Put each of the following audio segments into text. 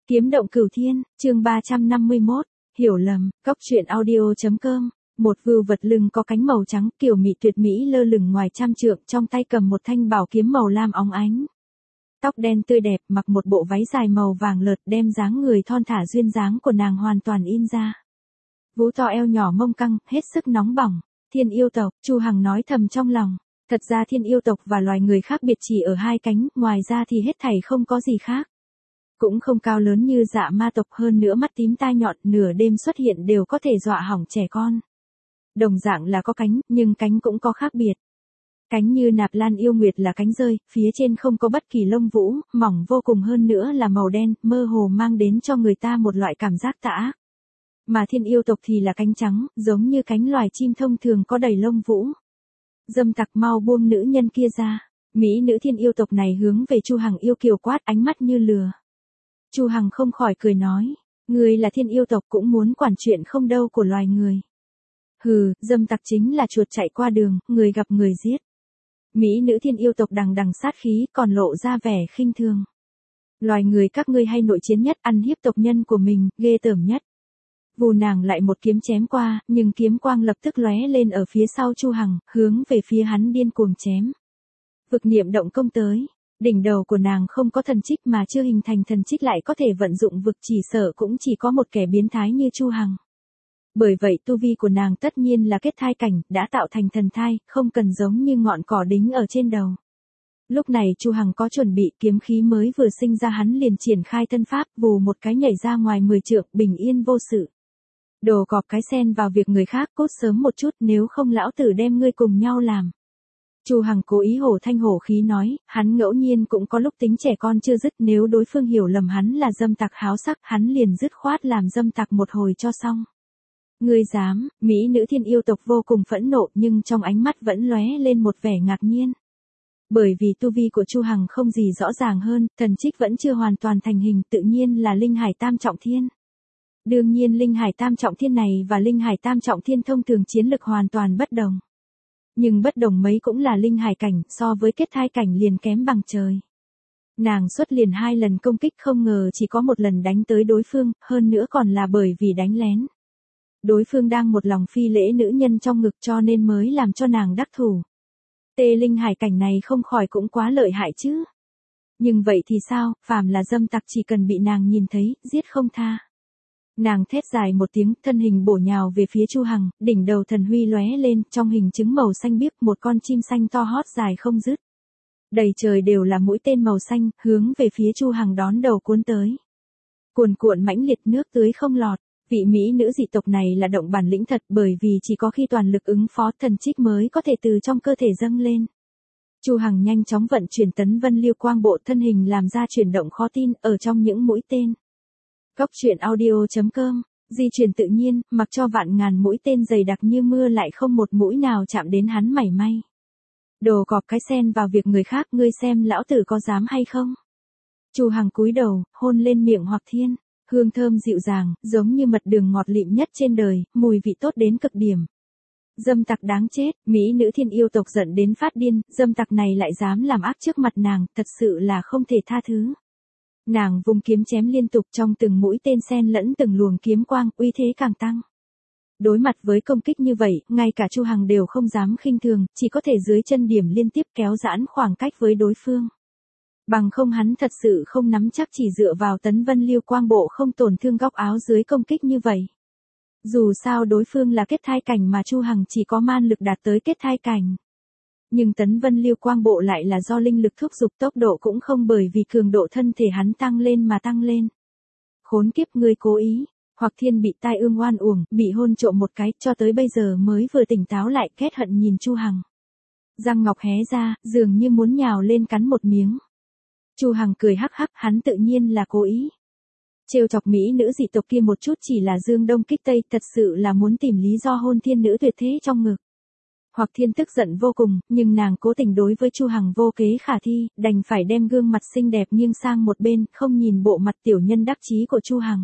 Kiếm động cửu thiên, chương 351, hiểu lầm, cóc truyện audio.com. Một vưu vật lưng có cánh màu trắng kiều mị tuyệt mỹ lơ lửng ngoài trăm trượng, trong tay cầm một thanh bảo kiếm màu lam óng ánh. Tóc đen tươi đẹp, mặc một bộ váy dài màu vàng lợt, đem dáng người thon thả duyên dáng của nàng hoàn toàn in ra. Vú to eo nhỏ mông căng, hết sức nóng bỏng. Thiên yêu tộc, Chu Hằng nói thầm trong lòng. Thật ra thiên yêu tộc và loài người khác biệt chỉ ở hai cánh, ngoài ra thì hết thảy không có gì khác. Cũng không cao lớn như dạ ma tộc, hơn nữa mắt tím tai nhọn, nửa đêm xuất hiện đều có thể dọa hỏng trẻ con. Đồng dạng là có cánh, nhưng cánh cũng có khác biệt. Cánh như Nạp Lan yêu nguyệt là cánh rơi, phía trên không có bất kỳ lông vũ, mỏng vô cùng, hơn nữa là màu đen, mơ hồ mang đến cho người ta một loại cảm giác tà ác. Mà thiên yêu tộc thì là cánh trắng, giống như cánh loài chim thông thường có đầy lông vũ. Dâm tặc, mau buông nữ nhân kia ra. Mỹ nữ thiên yêu tộc này hướng về Chu Hằng yêu kiều quát, ánh mắt như lừa. Chu Hằng không khỏi cười nói, người là thiên yêu tộc cũng muốn quản chuyện không đâu của loài người. Hừ, dâm tặc chính là chuột chạy qua đường, người gặp người giết. Mỹ nữ thiên yêu tộc đằng đằng sát khí, còn lộ ra vẻ khinh thường. Loài người các ngươi hay nội chiến nhất, ăn hiếp tộc nhân của mình, ghê tởm nhất. Vù nàng lại một kiếm chém qua, nhưng kiếm quang lập tức lóe lên ở phía sau Chu Hằng, hướng về phía hắn điên cuồng chém. Vực niệm động công tới. Đỉnh đầu của nàng không có thần trích, mà chưa hình thành thần trích lại có thể vận dụng vực, chỉ sợ cũng chỉ có một kẻ biến thái như Chu Hằng. Bởi vậy tu vi của nàng tất nhiên là kết thai cảnh, đã tạo thành thần thai, không cần giống như ngọn cỏ đính ở trên đầu. Lúc này Chu Hằng có chuẩn bị, kiếm khí mới vừa sinh ra hắn liền triển khai thân pháp, vù một cái nhảy ra ngoài 10 trượng, bình yên vô sự. Đồ cọp cái sen vào việc người khác, cốt sớm một chút, nếu không lão tử đem ngươi cùng nhau làm. Chu Hằng cố ý hổ thanh hổ khí nói, hắn ngẫu nhiên cũng có lúc tính trẻ con chưa dứt, nếu đối phương hiểu lầm hắn là dâm tặc háo sắc, hắn liền dứt khoát làm dâm tặc một hồi cho xong. Ngươi dám? Mỹ nữ thiên yêu tộc vô cùng phẫn nộ, nhưng trong ánh mắt vẫn lóe lên một vẻ ngạc nhiên. Bởi vì tu vi của Chu Hằng không gì rõ ràng hơn, thần trích vẫn chưa hoàn toàn thành hình, tự nhiên là linh hải tam trọng thiên. Đương nhiên linh hải tam trọng thiên này và linh hải tam trọng thiên thông thường chiến lực hoàn toàn bất đồng. Nhưng bất đồng mấy cũng là linh hải cảnh, so với kết thai cảnh liền kém bằng trời. Nàng xuất liền 2 lần công kích, không ngờ chỉ có một lần đánh tới đối phương, hơn nữa còn là bởi vì đánh lén. Đối phương đang một lòng phi lễ nữ nhân trong ngực cho nên mới làm cho nàng đắc thủ. Tê linh hải cảnh này không khỏi cũng quá lợi hại chứ. Nhưng vậy thì sao, phàm là dâm tặc chỉ cần bị nàng nhìn thấy, giết không tha. Nàng thét dài một tiếng, thân hình bổ nhào về phía Chu Hằng, đỉnh đầu thần huy lóe lên, trong hình trứng màu xanh biếc, một con chim xanh to hót dài không dứt. Đầy trời đều là mũi tên màu xanh, hướng về phía Chu Hằng đón đầu cuốn tới. Cuồn cuộn mãnh liệt, nước tưới không lọt. Vị mỹ nữ dị tộc này là động bản lĩnh thật, bởi vì chỉ có khi toàn lực ứng phó thần trích mới có thể từ trong cơ thể dâng lên. Chu Hằng nhanh chóng vận chuyển tấn vân liêu quang bộ, thân hình làm ra chuyển động khó tin, ở trong những mũi tên. Cóc truyện audio.com, di chuyển tự nhiên, mặc cho vạn ngàn mũi tên dày đặc như mưa lại không một mũi nào chạm đến hắn mảy may. Đồ cọp cái sen vào việc người khác, ngươi xem lão tử có dám hay không? Chu Hằng cúi đầu, hôn lên miệng Hoặc Thiên, hương thơm dịu dàng, giống như mật đường ngọt lịm nhất trên đời, mùi vị tốt đến cực điểm. Dâm tặc đáng chết, mỹ nữ thiên yêu tộc giận đến phát điên, dâm tặc này lại dám làm ác trước mặt nàng, thật sự là không thể tha thứ. Nàng vung kiếm chém liên tục, trong từng mũi tên xen lẫn từng luồng kiếm quang, uy thế càng tăng. Đối mặt với công kích như vậy, ngay cả Chu Hằng đều không dám khinh thường, chỉ có thể dưới chân điểm liên tiếp kéo giãn khoảng cách với đối phương. Bằng không hắn thật sự không nắm chắc chỉ dựa vào tấn vân liêu quang bộ không tổn thương góc áo dưới công kích như vậy. Dù sao đối phương là kết thai cảnh mà Chu Hằng chỉ có man lực đạt tới kết thai cảnh. Nhưng tấn vân liêu quang bộ lại là do linh lực thúc giục, tốc độ cũng không bởi vì cường độ thân thể hắn tăng lên mà tăng lên. Khốn kiếp, ngươi cố ý. Hoặc Thiên bị tai ương oan uổng, bị hôn trộm một cái, cho tới bây giờ mới vừa tỉnh táo lại, ghét hận nhìn Chu Hằng. Răng ngọc hé ra, dường như muốn nhào lên cắn một miếng. Chu Hằng cười hắc hắc, hắn tự nhiên là cố ý. Trêu chọc mỹ nữ dị tộc kia một chút chỉ là dương đông kích tây, thật sự là muốn tìm lý do hôn thiên nữ tuyệt thế trong ngực. Hoặc Thiên tức giận vô cùng, nhưng nàng cố tình đối với Chu Hằng vô kế khả thi, đành phải đem gương mặt xinh đẹp nghiêng sang một bên, không nhìn bộ mặt tiểu nhân đắc chí của Chu Hằng.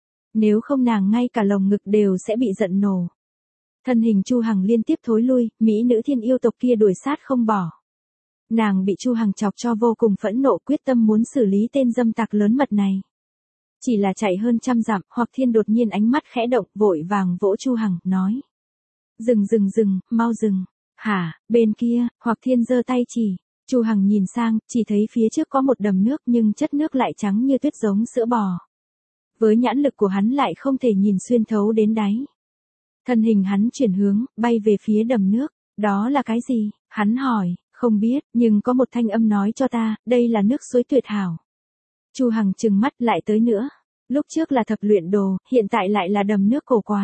Nếu không nàng ngay cả lồng ngực đều sẽ bị giận nổ. Thân hình Chu Hằng liên tiếp thối lui, mỹ nữ thiên yêu tộc kia đuổi sát không bỏ. Nàng bị Chu Hằng chọc cho vô cùng phẫn nộ, quyết tâm muốn xử lý tên dâm tặc lớn mật này. Chỉ là chạy hơn trăm dặm, Hoặc Thiên đột nhiên ánh mắt khẽ động, vội vàng vỗ Chu Hằng, nói. Dừng, mau dừng. Hả, bên kia, Hoặc Thiên giơ tay chỉ. Chu Hằng nhìn sang, chỉ thấy phía trước có một đầm nước nhưng chất nước lại trắng như tuyết giống sữa bò. Với nhãn lực của hắn lại không thể nhìn xuyên thấu đến đáy. Thân hình hắn chuyển hướng, bay về phía đầm nước. Đó là cái gì? Hắn hỏi, không biết, nhưng có một thanh âm nói cho ta, đây là nước suối tuyệt hảo. Chu Hằng trừng mắt lại tới nữa. Lúc trước là thập luyện đồ, hiện tại lại là đầm nước cổ quái.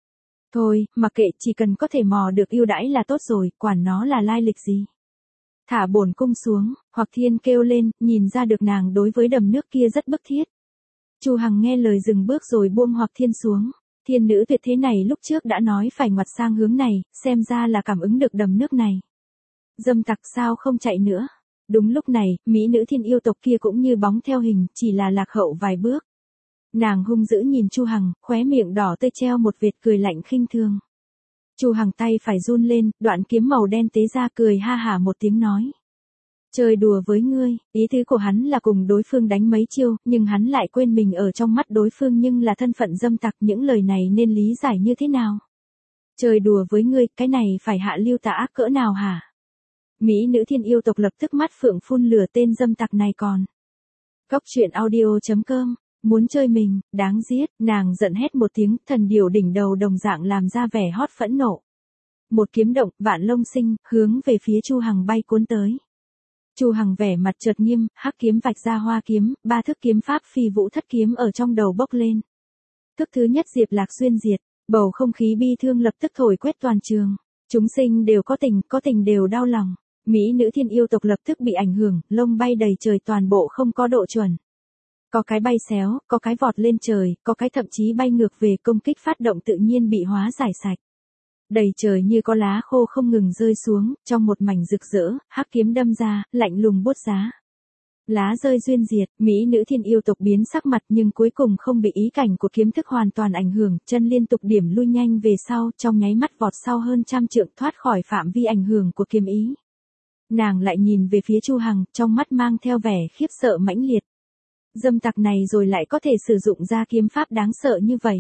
Thôi, mặc kệ, chỉ cần có thể mò được ưu đãi là tốt rồi, quản nó là lai lịch gì. Thả bổn cung xuống, Hoặc Thiên kêu lên, nhìn ra được nàng đối với đầm nước kia rất bức thiết. Chu Hằng nghe lời dừng bước rồi buông Hoặc Thiên xuống. Thiên nữ tuyệt thế này lúc trước đã nói phải ngoặt sang hướng này, xem ra là cảm ứng được đầm nước này. Dâm tặc sao không chạy nữa. Đúng lúc này, mỹ nữ thiên yêu tộc kia cũng như bóng theo hình, chỉ là lạc hậu vài bước. Nàng hung dữ nhìn Chu Hằng, khóe miệng đỏ tươi treo một vệt cười lạnh khinh thường. Chu Hằng tay phải run lên, đoạn kiếm màu đen tế ra, cười ha hả một tiếng nói. Chơi đùa với ngươi, ý tứ của hắn là cùng đối phương đánh mấy chiêu, nhưng hắn lại quên mình ở trong mắt đối phương nhưng là thân phận dâm tặc, những lời này nên lý giải như thế nào? Chơi đùa với ngươi, cái này phải hạ lưu tà ác cỡ nào hả? Mỹ nữ thiên yêu tộc lập tức mắt phượng phun lửa, tên dâm tặc này còn. Cốc truyện audio.com, muốn chơi mình, đáng giết, nàng giận hét một tiếng, thần điểu đỉnh đầu đồng dạng làm ra vẻ hót phẫn nộ. Một kiếm động, vạn lông sinh, hướng về phía Chu Hằng bay cuốn tới. Chu Hằng vẻ mặt chợt nghiêm, hắc kiếm vạch ra hoa kiếm, ba thức kiếm pháp phi vũ thất kiếm ở trong đầu bốc lên. Thức thứ nhất Diệp Lạc xuyên diệt, bầu không khí bi thương lập tức thổi quét toàn trường. Chúng sinh đều có tình đều đau lòng. Mỹ nữ thiên yêu tộc lập tức bị ảnh hưởng, lông bay đầy trời, toàn bộ không có độ chuẩn. Có cái bay xéo, có cái vọt lên trời, có cái thậm chí bay ngược về, công kích phát động tự nhiên bị hóa giải sạch. Đầy trời như có lá khô không ngừng rơi xuống, trong một mảnh rực rỡ, hắc kiếm đâm ra, lạnh lùng buốt giá. Lá rơi duyên diệt, mỹ nữ thiên yêu tộc biến sắc mặt nhưng cuối cùng không bị ý cảnh của kiếm thức hoàn toàn ảnh hưởng, chân liên tục điểm lui nhanh về sau, trong nháy mắt vọt sau hơn trăm trượng, thoát khỏi phạm vi ảnh hưởng của kiếm ý. Nàng lại nhìn về phía Chu Hằng, trong mắt mang theo vẻ khiếp sợ mãnh liệt. Dâm tặc này rồi lại có thể sử dụng ra kiếm pháp đáng sợ như vậy.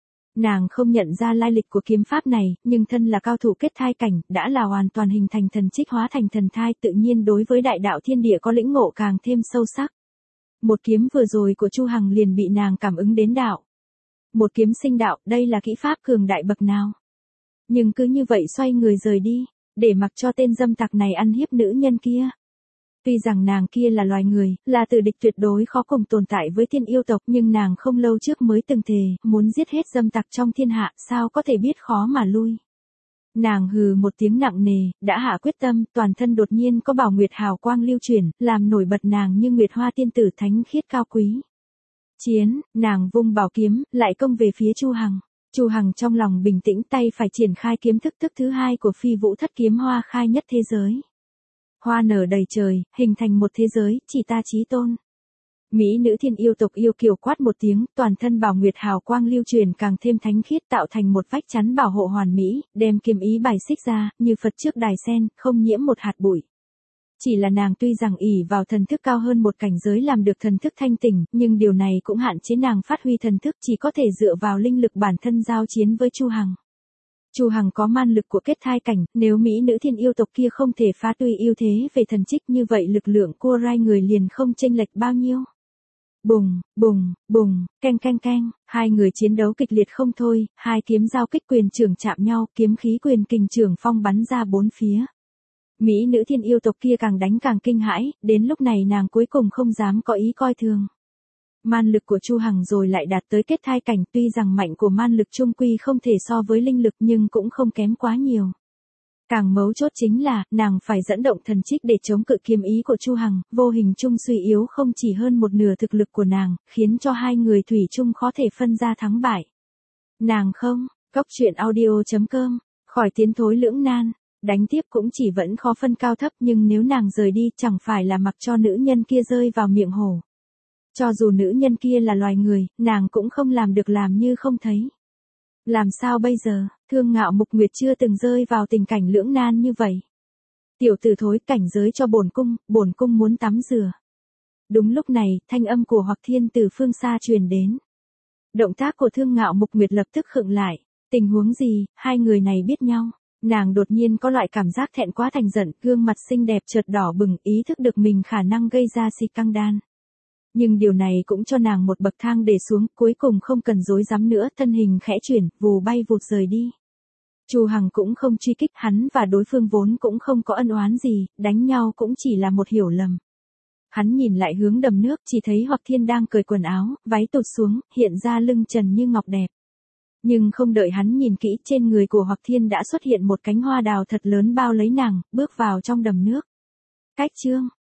Nàng không nhận ra lai lịch của kiếm pháp này, nhưng thân là cao thủ kết thai cảnh, đã là hoàn toàn hình thành thần trích hóa thành thần thai, tự nhiên đối với đại đạo thiên địa có lĩnh ngộ càng thêm sâu sắc. Một kiếm vừa rồi của Chu Hằng liền bị nàng cảm ứng đến đạo. Một kiếm sinh đạo, đây là kỹ pháp cường đại bậc nào. Nhưng cứ như vậy xoay người rời đi, để mặc cho tên dâm tặc này ăn hiếp nữ nhân kia. Tuy rằng nàng kia là loài người, là tử địch tuyệt đối khó cùng tồn tại với thiên yêu tộc, nhưng nàng không lâu trước mới từng thề, muốn giết hết dâm tặc trong thiên hạ, sao có thể biết khó mà lui. Nàng hừ một tiếng nặng nề, đã hạ quyết tâm, toàn thân đột nhiên có bảo nguyệt hào quang lưu chuyển, làm nổi bật nàng như nguyệt hoa tiên tử thánh khiết cao quý. Chiến, nàng vung bảo kiếm, lại công về phía Chu Hằng. Chu Hằng trong lòng bình tĩnh, tay phải triển khai kiếm thức thứ hai của phi vũ thất kiếm, hoa khai nhất thế giới. Hoa nở đầy trời, hình thành một thế giới, chỉ ta chí tôn. Mỹ nữ thiên yêu tộc yêu kiều quát một tiếng, toàn thân bảo nguyệt hào quang lưu truyền càng thêm thánh khiết, tạo thành một vách chắn bảo hộ hoàn mỹ, đem kiếm ý bài xích ra, như Phật trước đài sen, không nhiễm một hạt bụi. Chỉ là nàng tuy rằng ỷ vào thần thức cao hơn một cảnh giới làm được thần thức thanh tỉnh, nhưng điều này cũng hạn chế nàng phát huy thần thức, chỉ có thể dựa vào linh lực bản thân giao chiến với Chu Hằng. Chu Hằng có man lực của kết thai cảnh, nếu mỹ nữ thiên yêu tộc kia không thể phá tuy ưu thế về thần trích, như vậy lực lượng cua rai người liền không chênh lệch bao nhiêu. Bùng, keng, hai người chiến đấu kịch liệt không thôi, hai kiếm giao kích, quyền trưởng chạm nhau, kiếm khí quyền kình trưởng phong bắn ra bốn phía. Mỹ nữ thiên yêu tộc kia càng đánh càng kinh hãi, đến lúc này nàng cuối cùng không dám có ý coi thường. Man lực của Chu Hằng rồi lại đạt tới kết thai cảnh, tuy rằng mạnh của man lực chung quy không thể so với linh lực nhưng cũng không kém quá nhiều. Càng mấu chốt chính là, nàng phải dẫn động thần trích để chống cự kiếm ý của Chu Hằng, vô hình chung suy yếu không chỉ hơn một nửa thực lực của nàng, khiến cho hai người thủy chung khó thể phân ra thắng bại. Nàng không, cốc truyện audio.com, khỏi tiến thối lưỡng nan, đánh tiếp cũng chỉ vẫn khó phân cao thấp, nhưng nếu nàng rời đi chẳng phải là mặc cho nữ nhân kia rơi vào miệng hổ. Cho dù nữ nhân kia là loài người, nàng cũng không làm được làm như không thấy. Làm sao bây giờ, Thương Ngạo Mục Nguyệt chưa từng rơi vào tình cảnh lưỡng nan như vậy. Tiểu tử thối, cảnh giới cho bổn cung muốn tắm rửa. Đúng lúc này, thanh âm của Hoặc Thiên từ phương xa truyền đến. Động tác của Thương Ngạo Mục Nguyệt lập tức khựng lại. Tình huống gì, hai người này biết nhau. Nàng đột nhiên có loại cảm giác thẹn quá thành giận, gương mặt xinh đẹp chợt đỏ bừng, ý thức được mình khả năng gây ra si căng đan. Nhưng điều này cũng cho nàng một bậc thang để xuống, cuối cùng không cần dối dám nữa, thân hình khẽ chuyển, vù bay vụt rời đi. Chu Hằng cũng không truy kích, hắn và đối phương vốn cũng không có ân oán gì, đánh nhau cũng chỉ là một hiểu lầm. Hắn nhìn lại hướng đầm nước, chỉ thấy Hoặc Thiên đang cởi quần áo, váy tụt xuống, hiện ra lưng trần như ngọc đẹp. Nhưng không đợi hắn nhìn kỹ, trên người của Hoặc Thiên đã xuất hiện một cánh hoa đào thật lớn bao lấy nàng, bước vào trong đầm nước. Cách chương